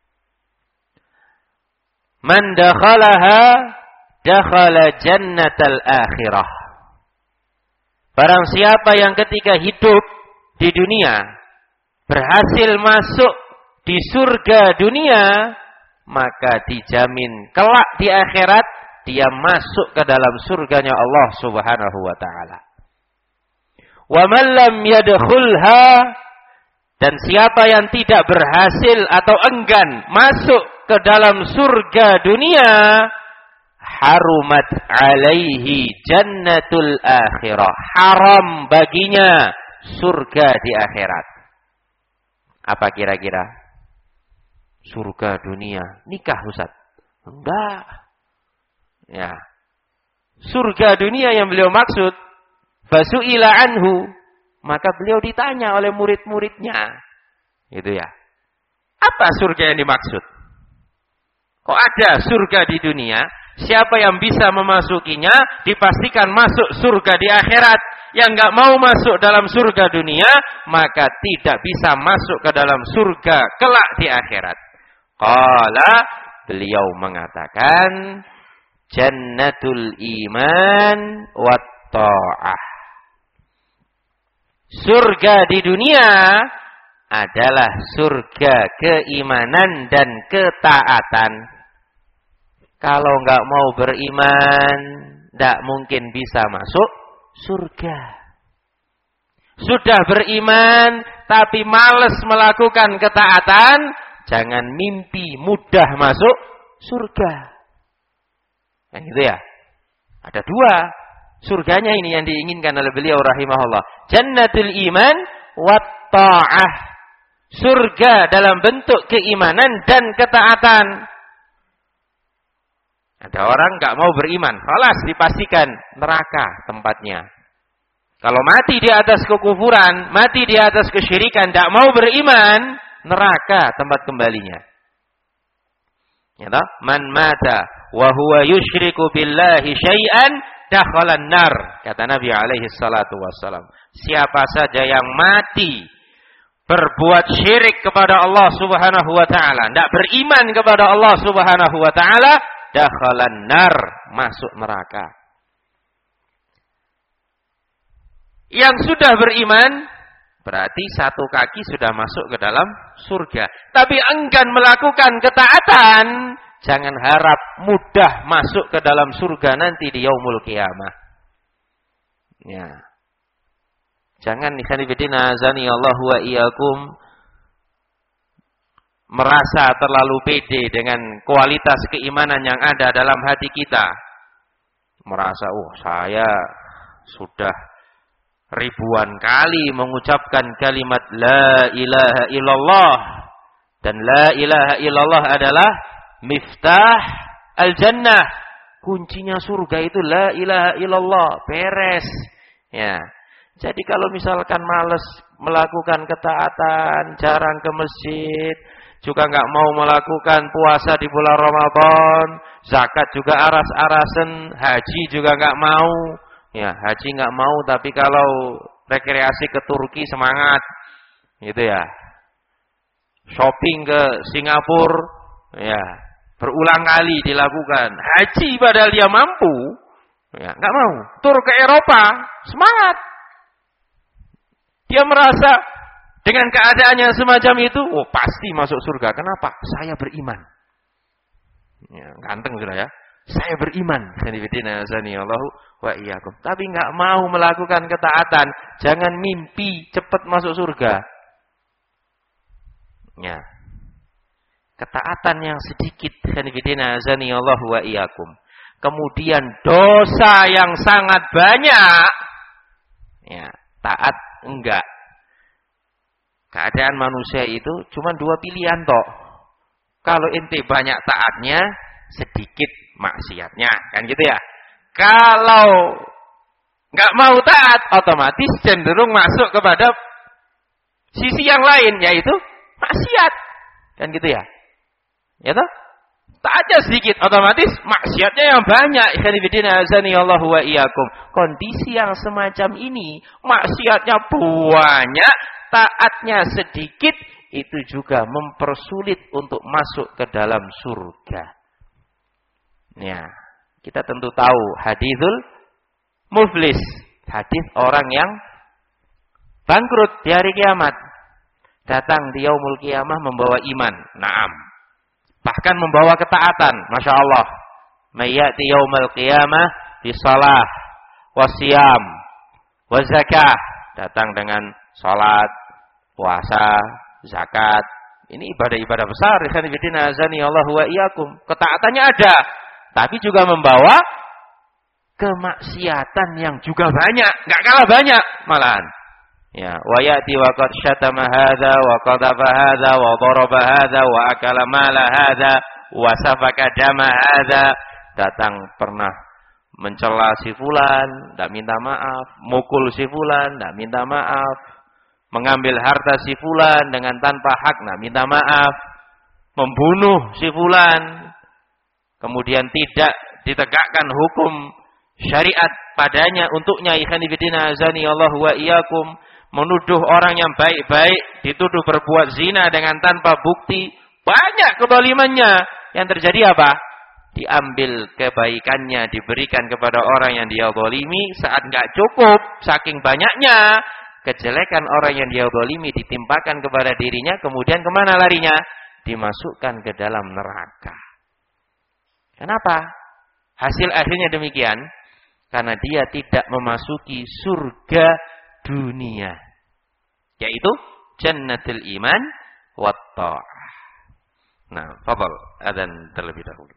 Man dakhalaha dakhala jannatal akhirah. Barang siapa yang ketika hidup di dunia berhasil masuk di surga dunia, maka dijamin kelak di akhirat dia masuk ke dalam surganya Allah Subhanahu wa taala. Wa man lam yadkhulha, dan siapa yang tidak berhasil atau enggan masuk ke dalam surga dunia, harumat alaihi jannatul akhirah. Haram baginya surga di akhirat. Apa kira-kira? Surga dunia. Nikah, Ustaz? Enggak. Ya. Surga dunia yang beliau maksud. Fasu'ila anhu. Maka beliau ditanya oleh murid-muridnya. Gitu ya. Apa surga yang dimaksud? Kok ada surga di dunia? Siapa yang bisa memasukinya, dipastikan masuk surga di akhirat. Yang enggak mau masuk dalam surga dunia, maka tidak bisa masuk ke dalam surga kelak di akhirat. Qala, beliau mengatakan, jannatul iman wat ta'ah. Surga di dunia adalah surga keimanan dan ketaatan. Kalau enggak mau beriman, enggak mungkin bisa masuk surga. Sudah beriman, tapi malas melakukan ketaatan, jangan mimpi mudah masuk surga. Kan gitu ya? Ada dua. Surganya ini yang diinginkan oleh beliau rahimahullah. Jannatul iman wat ta'ah. Surga dalam bentuk keimanan dan ketaatan. Ada orang enggak mau beriman, halas dipastikan neraka tempatnya. Kalau mati di atas kekufuran, mati di atas kesyirikan, enggak mau beriman, neraka tempat kembalinya. Ya toh? Man mata wa huwa yusyriku billahi syai'an dakhalan nar, kata Nabi alaihi salatu wassalam. Siapa saja yang mati berbuat syirik kepada Allah Subhanahu wa taala, enggak beriman kepada Allah Subhanahu wa taala, dakhalan nar, masuk neraka. Yang sudah beriman berarti satu kaki sudah masuk ke dalam surga. Tapi enggan melakukan ketaatan, jangan harap mudah masuk ke dalam surga nanti di yaumul qiyamah. Ya. Jangan ikhwanifidina azani Allah wa iyyakum merasa terlalu pede dengan kualitas keimanan yang ada dalam hati kita. Merasa, oh saya sudah ribuan kali mengucapkan kalimat la ilaha illallah. Dan la ilaha illallah adalah miftah al-jannah. Kuncinya surga itu la ilaha illallah. Beres. Ya. Jadi kalau misalkan malas melakukan ketaatan, jarang ke masjid, juga enggak mau melakukan puasa di bulan Ramadan, zakat juga aras-arasen, haji juga enggak mau. Ya, haji enggak mau, tapi kalau rekreasi ke Turki semangat. Gitu ya. Shopping ke Singapura, ya, berulang kali dilakukan. Haji padahal dia mampu, ya, enggak mau. Tur ke Eropa, semangat. Dia merasa dengan keadaannya semacam itu, oh pasti masuk surga. Kenapa? Saya beriman. Ya, ganteng sudah ya. Saya beriman. Allahu wa iyyakum. Tapi enggak mau melakukan ketaatan, jangan mimpi cepat masuk surga. Ya. Ketaatan yang sedikit, Allahu wa iyyakum. Kemudian dosa yang sangat banyak. Ya, taat enggak. Keadaan manusia itu cuma dua pilihan toh. Kalau ente banyak taatnya, sedikit maksiatnya, kan gitu ya. Kalau nggak mau taat, otomatis cenderung masuk kepada sisi yang lain, yaitu maksiat, kan gitu ya. Ya toh? Taatnya sedikit, otomatis maksiatnya yang banyak. Ikhwanifidina azanillahu wa iyyakum. Kondisi yang semacam ini, maksiatnya banyak, taatnya sedikit, itu juga mempersulit untuk masuk ke dalam surga. Ya, kita tentu tahu hadithul muflis, hadis orang yang bangkrut di hari kiamat. Datang di yaumul qiyamah membawa iman, naam. Bahkan membawa ketaatan, Masya Allah. Mayyati yaumul qiyamah bisalah, wasiyam, wazakah. Datang dengan salat, puasa, zakat. Ini ibadah-ibadah besar. Allahu wa iyyakum. Ketaatannya ada. tapi juga membawa kemaksiatan yang juga banyak, enggak kalah banyak malahan. Ya, wa ya'ti wa qad syatama hadza wa qadhafa hadza wa daraba hadza wa akala mala hadza wa safaka dama hadza. Datang pernah mencela si fulan, enggak minta maaf, mukul si fulan, enggak minta maaf, mengambil harta si fulan dengan tanpa hak, enggak minta maaf, membunuh si fulan, kemudian tidak ditegakkan hukum syariat padanya untuknya, ikhwan fillah azani Allah wa iyyakum, menuduh orang yang baik-baik dituduh berbuat zina dengan tanpa bukti, banyak kezalimannya. Yang terjadi apa? Diambil kebaikannya diberikan kepada orang yang dia zalimi, saat enggak cukup saking banyaknya kejelekan orang yang dia zalimi ditimpakan kepada dirinya, kemudian kemana larinya? Dimasukkan ke dalam neraka. Kenapa? Hasil akhirnya demikian. Karena dia tidak memasuki surga dunia, yaitu jannatul iman wat ta'ah. Nah, fadhal adzan terlebih dahulu.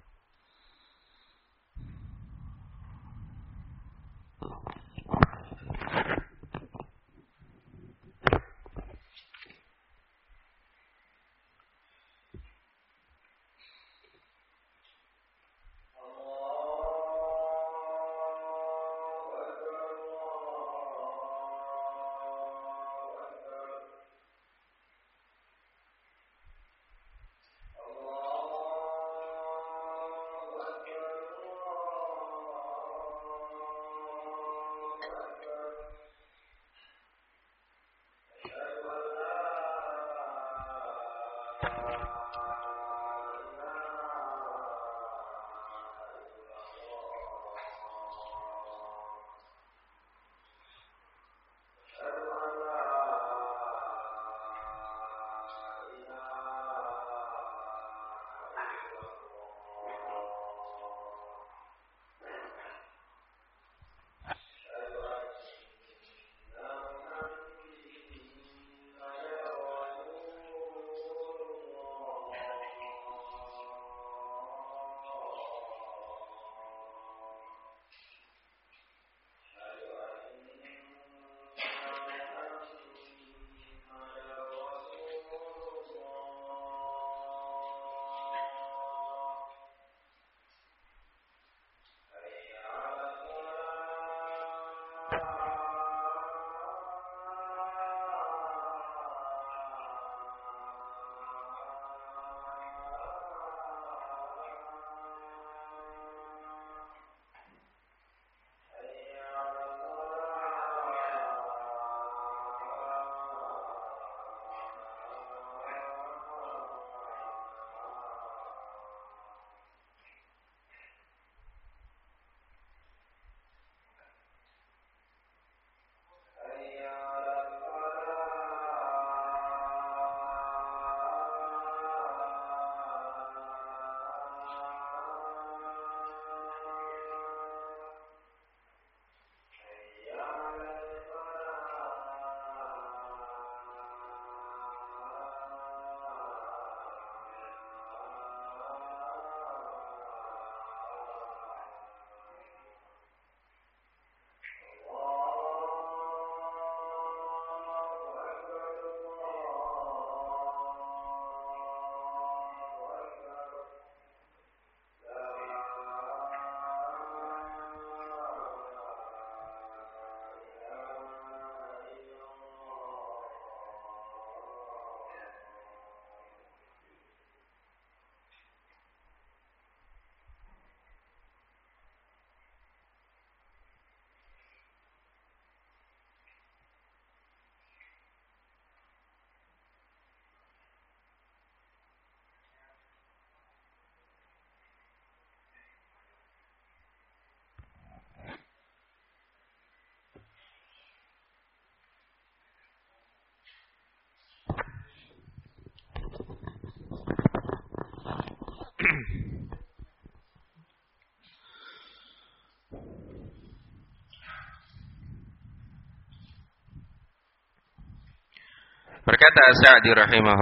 Berkata Sa'di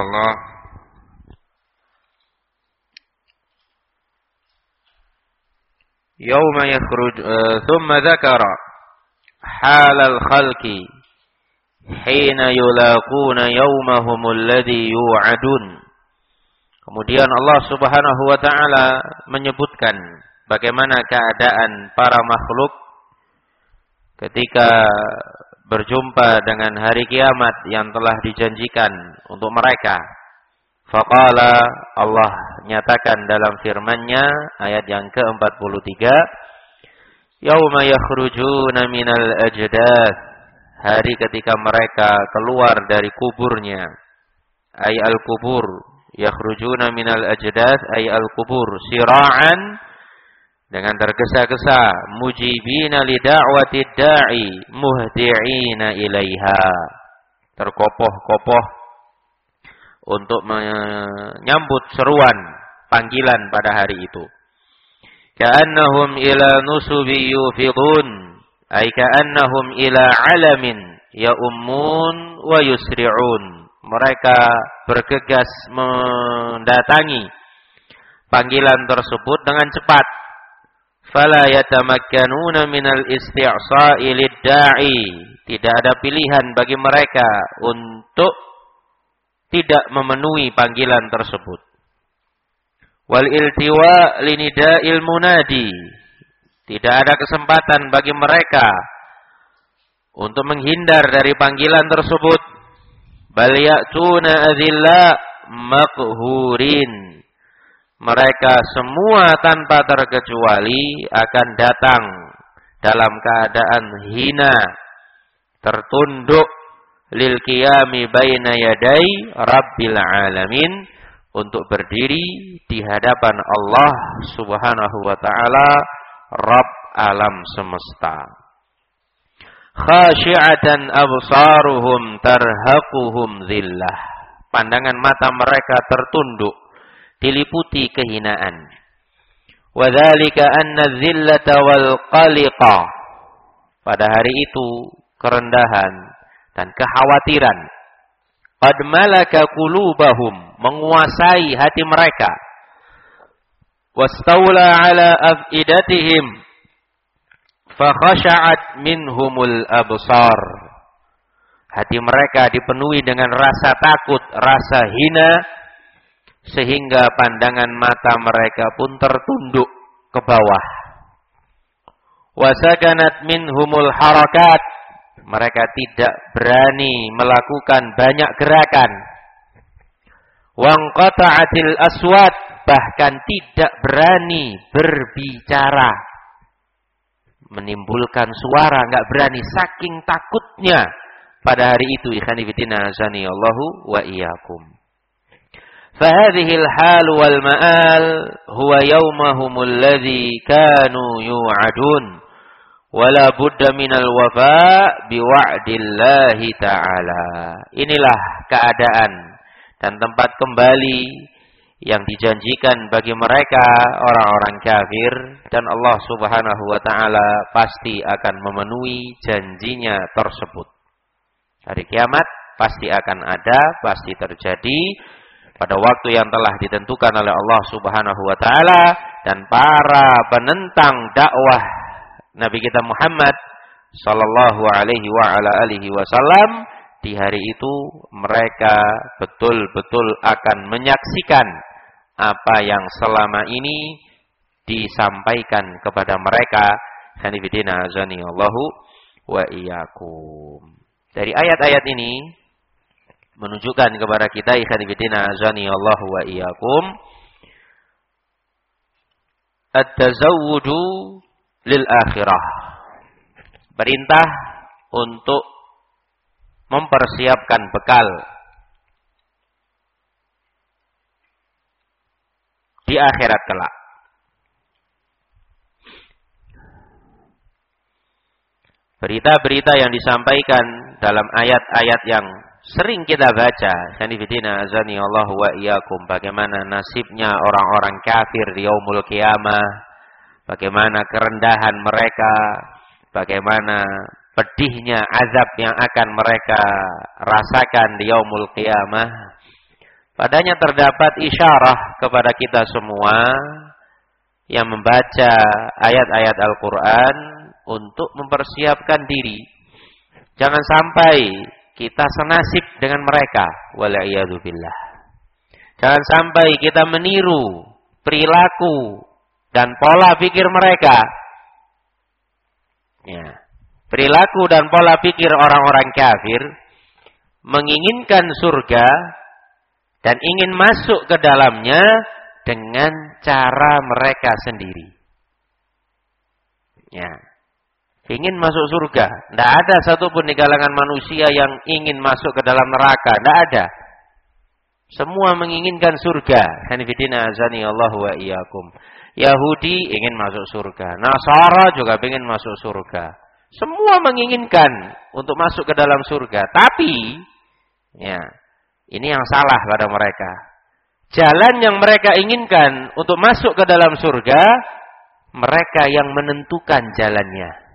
rahimahullah, yauma yakhruj uh, thumma dzakara halal khalqi hina yulaquna yaumahumul ladzi yu'adun. Kemudian Allah Subhanahu wa taala menyebutkan bagaimana keadaan para makhluk ketika berjumpa dengan hari kiamat yang telah dijanjikan untuk mereka. Faqala, Allah nyatakan dalam firman-Nya ayat yang ke empat puluh tiga, yauma yakhrujuna minal ajdath, hari ketika mereka keluar dari kuburnya, ay al-kubur, yakhrujuna minal ajdath ay al-kubur, sira'an, dengan tergesa-gesa, mujibina li da'watid da'i muhdi'ina ilaiha, terkopoh-kopoh untuk menyambut seruan panggilan pada hari itu. Ka'annahum ila nusubi yufidun, ay ka'annahum ila alamin ya'ummun wa yusri'un. Mereka bergegas mendatangi panggilan tersebut dengan cepat. Fala yatamakkanuna minal isti'sa'i lid-da'i, tidak ada pilihan bagi mereka untuk tidak memenuhi panggilan tersebut. Wal iltiwa linida'il munadi, tidak ada kesempatan bagi mereka untuk menghindar dari panggilan tersebut. Bal ya'tuna adilla maqhurin, mereka semua tanpa terkecuali akan datang dalam keadaan hina, tertunduk, lil qiyami baina yaday rabbil alamin, untuk berdiri di hadapan Allah Subhanahu wa taala, Rabb alam semesta. Khashi'atan absaruhum tarhaquhum dhillah, pandangan mata mereka tertunduk, diliputi kehinaan. Wa dzalika anna dzillata wal qaliqa, pada hari itu kerendahan dan kekhawatiran, qad malaka qulubahum, menguasai hati mereka, wastaula ala afidatihim fa khasha'at minhumul absar, hati mereka dipenuhi dengan rasa takut, rasa hina, sehingga pandangan mata mereka pun tertunduk ke bawah. Wasakanat minhumul harakat, mereka tidak berani melakukan banyak gerakan. Wangqata'atil aswat, bahkan tidak berani berbicara, menimbulkan suara, enggak berani, saking takutnya pada hari itu. Ikhwani fillah, azani Allahu wa iyyakum. Fahadhil hal wal ma'al huwa yawmahumul ladzi kanu yu'adun, wala budda minal wafa biwa'dillahi ta'ala. Inilah keadaan dan tempat kembali yang dijanjikan bagi mereka orang-orang kafir, dan Allah Subhanahu wa taala pasti akan memenuhi janjinya tersebut. Hari kiamat pasti akan ada, pasti terjadi pada waktu yang telah ditentukan oleh Allah Subhanahu wa taala, dan para penentang dakwah Nabi kita Muhammad sallallahu alaihi wa ala alihi wasallam, di hari itu mereka betul-betul akan menyaksikan apa yang selama ini disampaikan kepada mereka. Hanifidina azani Allahu wa iyyakum. Dari ayat-ayat ini menunjukkan kepada kita, hanifidina azani Allahu wa iyyakum, at-tazawwudu lil akhirah, perintah untuk mempersiapkan bekal di akhirat kelak. Berita-berita yang disampaikan dalam ayat-ayat yang sering kita baca, sanifidina azani Allah wa iyyakum, bagaimana nasibnya orang-orang kafir di yaumul qiyamah, bagaimana kerendahan mereka, bagaimana pedihnya azab yang akan mereka rasakan di yaumul qiyamah. Padanya terdapat isyarah kepada kita semua yang membaca ayat-ayat Al-Quran untuk mempersiapkan diri. Jangan sampai kita senasib dengan mereka. Wala'iyadzubillah. Jangan sampai kita meniru perilaku dan pola pikir mereka. Ya. Perilaku dan pola pikir orang-orang kafir menginginkan surga dan ingin masuk ke dalamnya dengan cara mereka sendiri. Ya. Ingin masuk surga. Tidak ada satupun di kalangan manusia yang ingin masuk ke dalam neraka. Tidak ada. Semua menginginkan surga. Hanifidina azani Allah wa iyyakum. Yahudi ingin masuk surga. Nasara juga ingin masuk surga. Semua menginginkan untuk masuk ke dalam surga. Tapi, ya, ini yang salah pada mereka. Jalan yang mereka inginkan untuk masuk ke dalam surga, mereka yang menentukan jalannya.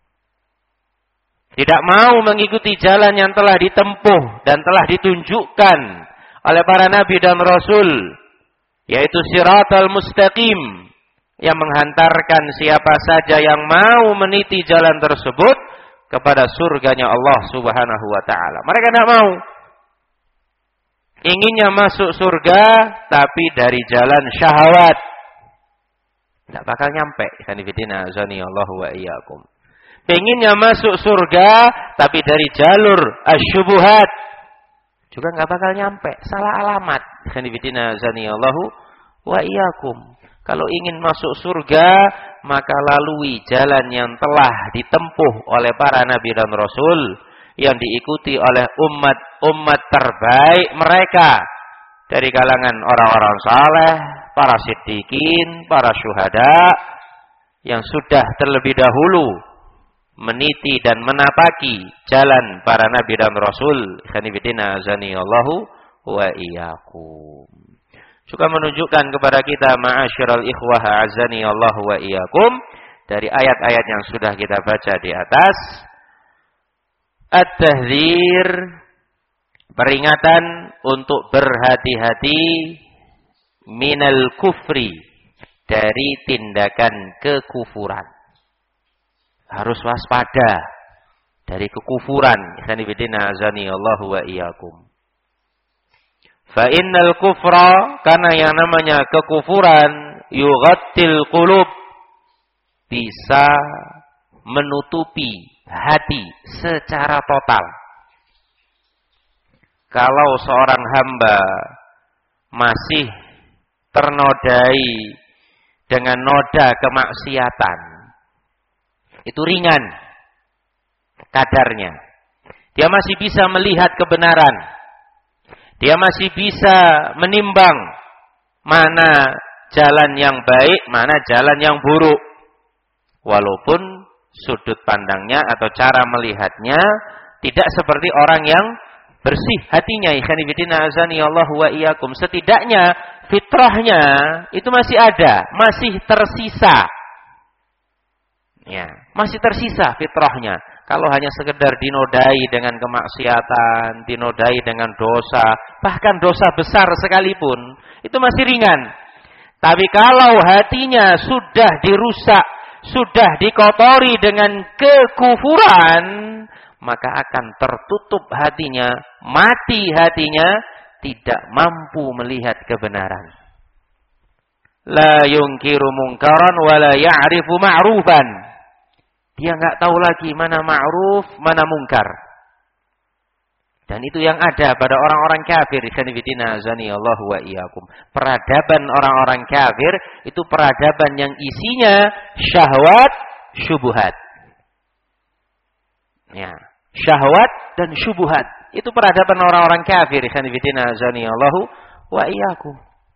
Tidak mau mengikuti jalan yang telah ditempuh dan telah ditunjukkan oleh para nabi dan rasul, yaitu siratal mustaqim, yang menghantarkan siapa saja yang mau meniti jalan tersebut kepada surganya Allah Subhanahu wa taala. Mereka tidak mau. Inginnya masuk surga tapi dari jalan syahwat. Tidak bakal nyampe. Hanifidina azani Allah wa iyyakum. Pengennya masuk surga tapi dari jalur asyubuhat, juga nggak bakal nyampe. Salah alamat. Hanifidina azani Allah wa iyyakum. Kalau ingin masuk surga, maka lalui jalan yang telah ditempuh oleh para nabi dan rasul, yang diikuti oleh umat-umat terbaik mereka dari kalangan orang-orang saleh, para siddiqin, para syuhada yang sudah terlebih dahulu meniti dan menapaki jalan para nabi dan rasul. Hanifidina azani Allahu wa iyyakum. Juga menunjukkan kepada kita, ma'asyiral ikhwah azani Allah wa iyyakum, dari ayat-ayat yang sudah kita baca di atas, at-tahdzir, peringatan untuk berhati-hati, minal kufri, dari tindakan kekufuran. Harus waspada dari kekufuran. Hanifidina azani Allah wa iyyakum. Fa innal kufra, karena yang namanya kekufuran, yughattil qulub, bisa menutupi hati secara total. Kalau seorang hamba masih ternodai dengan noda kemaksiatan, itu ringan kadarnya. Dia masih bisa melihat kebenaran. Dia masih bisa menimbang mana jalan yang baik, mana jalan yang buruk. Walaupun sudut pandangnya atau cara melihatnya tidak seperti orang yang bersih hatinya. Ikhwanifidina azani Allah wa iyyakum. Setidaknya fitrahnya itu masih ada, masih tersisa. Ya, masih tersisa fitrahnya. Kalau hanya sekedar dinodai dengan kemaksiatan, dinodai dengan dosa, bahkan dosa besar sekalipun, itu masih ringan. Tapi kalau hatinya sudah dirusak, sudah dikotori dengan kekufuran, maka akan tertutup hatinya, mati hatinya, tidak mampu melihat kebenaran. La yungkiru mungkaran wa la ya'rifu ma'rufan. Dia nggak tahu lagi mana ma'ruf, mana mungkar. Dan itu yang ada pada orang-orang kafir. Hanifidina azani Allah wa iyyakum. Peradaban orang-orang kafir itu peradaban yang isinya syahwat, syubuhat. Ya, syahwat dan syubuhat. Itu peradaban orang-orang kafir. Hanifidina azani Allah wa iyyakum.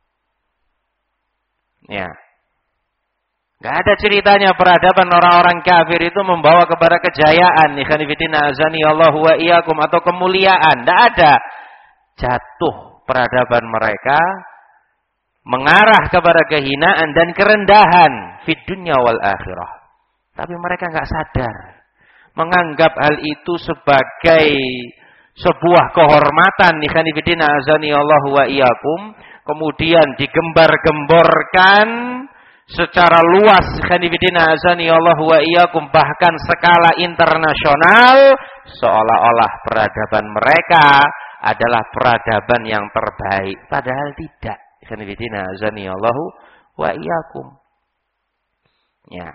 Ya. Gak ada ceritanya peradaban orang-orang kafir itu membawa kepada kejayaan. Ikhwanifidina azani Allah wa iyyakum, atau kemuliaan. Tidak ada. Jatuh peradaban mereka mengarah kepada kehinaan dan kerendahan fid dunya wal akhirah. Tapi mereka gak sadar. Menganggap hal itu sebagai sebuah kehormatan. Ikhwanifidina azani Allah wa iyyakum. Kemudian digembar-gemborkan secara luas, khanifidina azani Allah wa iyyakum, bahkan skala internasional, seolah-olah peradaban mereka adalah peradaban yang terbaik, padahal tidak. Khanifidina azani Allah wa iyyakum. Ya.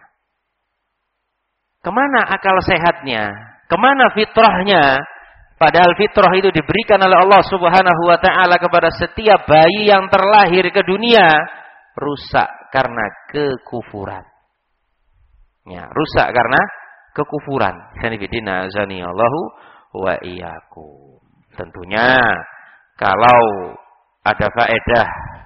Kemana akal sehatnya? Kemana fitrahnya? Padahal fitrah itu diberikan oleh Allah Subhanahu wa taala kepada setiap bayi yang terlahir ke dunia. Rusak karena kekufuran. Ya, rusak karena kekufuran. Sanibidina azani Allahu wa iyyakum. Tentunya kalau ada faedah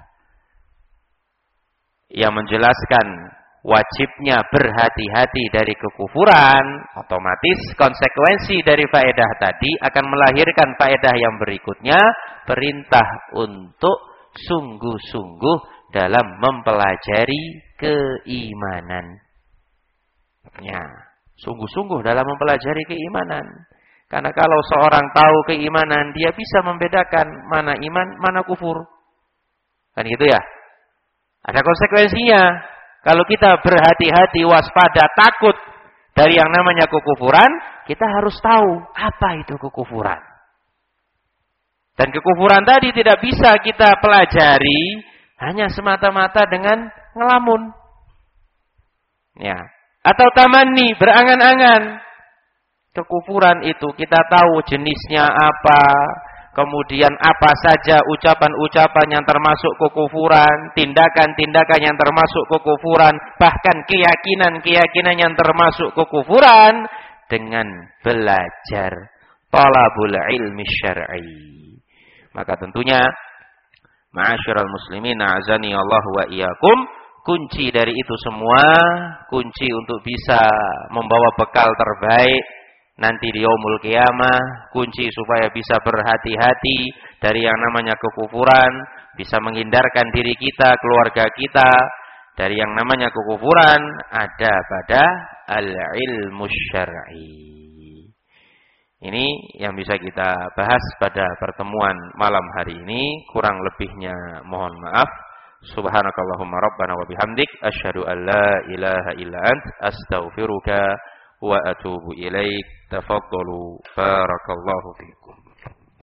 yang menjelaskan wajibnya berhati-hati dari kekufuran, otomatis konsekuensi dari faedah tadi akan melahirkan faedah yang berikutnya, perintah untuk sungguh-sungguh dalam mempelajari keimanan. Ya, sungguh-sungguh dalam mempelajari keimanan. Karena kalau seorang tahu keimanan, dia bisa membedakan mana iman, mana kufur. Kan gitu ya? Ada konsekuensinya. Kalau kita berhati-hati, waspada, takut dari yang namanya kekufuran, kita harus tahu apa itu kekufuran. Dan kekufuran tadi tidak bisa kita pelajari hanya semata-mata dengan ngelamun. Ya. Atau tamanni, berangan-angan. Kekufuran itu kita tahu jenisnya apa, kemudian apa saja ucapan-ucapan yang termasuk kekufuran, tindakan-tindakan yang termasuk kekufuran, bahkan keyakinan-keyakinan yang termasuk kekufuran, dengan belajar talabul ilmi syar'i. Maka tentunya ma'asyiral muslimin a'azani Allah wa iyyakum, kunci dari itu semua, kunci untuk bisa membawa bekal terbaik nanti di yaumul qiyamah, kunci supaya bisa berhati-hati dari yang namanya kekufuran, bisa menghindarkan diri kita, keluarga kita dari yang namanya kekufuran, ada pada al-ilmu syar'i. Ini yang bisa kita bahas pada pertemuan malam hari ini. Kurang lebihnya mohon maaf. Subhanakallahumma rabbana wa bihamdik asyhadu an la ilaha illa ant astaghfiruka wa atubu ilaik. Tafaddalu barakallahu fikum.